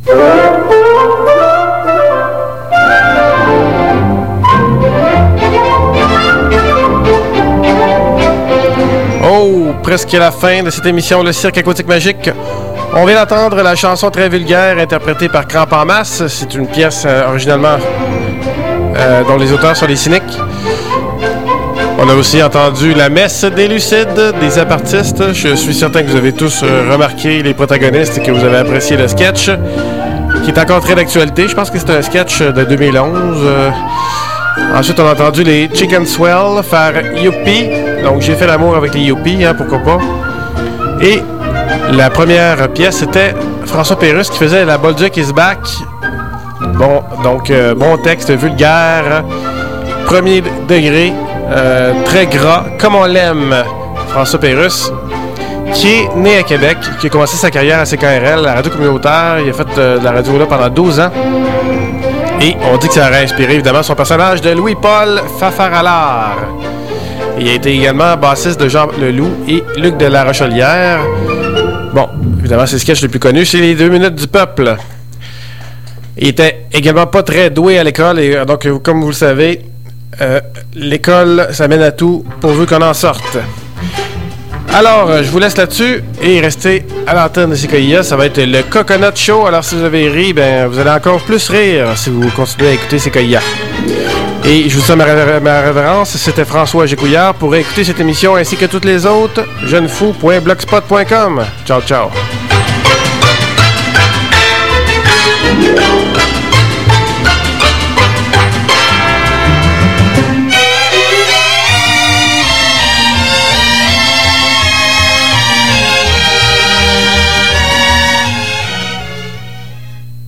Oh, presque la fin de cette émission Le Cirque Aquatique Magique. On vient d'entendre la chanson très vulgaire interprétée par Cramp en masse. C'est une pièce originalement dont les auteurs sont les Cyniques. On a aussi entendu La Messe des Lucides des Apartistes. Je suis certain que vous avez tous remarqué les protagonistes et que vous avez apprécié le sketch qui est encore très d'actualité. Je pense que c'est un sketch de 2011. Ensuite, on a entendu les Chicken Swell faire Youpi. Donc, j'ai fait l'amour avec les Youpi, hein, pourquoi pas. Et la première pièce, c'était François Pérusse qui faisait La Bolduc is back. Bon, donc, bon texte vulgaire, premier degré, très gras, comme on l'aime. François Pérusse, qui est né à Québec, qui a commencé sa carrière à CKRL, la radio communautaire. Il a fait de la radio là pendant 12 ans. Et on dit que ça aurait inspiré évidemment son personnage de Louis-Paul Fafaralard. Il a été également bassiste de Jean Leloup et Luc de la Rochelière. Bon, évidemment, c'est le sketch le plus connu, c'est les 2 minutes du peuple. Il était également pas très doué à l'école, et donc, comme vous le savez, l'école, ça mène à tout pourvu qu'on en sorte. Alors, je vous laisse là-dessus et restez à l'antenne de CKIA. Ça va être le Coconut Show. Alors, si vous avez ri, ben, vous allez encore plus rire si vous continuez à écouter CKIA. Et je vous souhaite ma révérence. C'était François Gécouillard. Pour écouter cette émission ainsi que toutes les autres, jeunefou.blogspot.com. Ciao, ciao.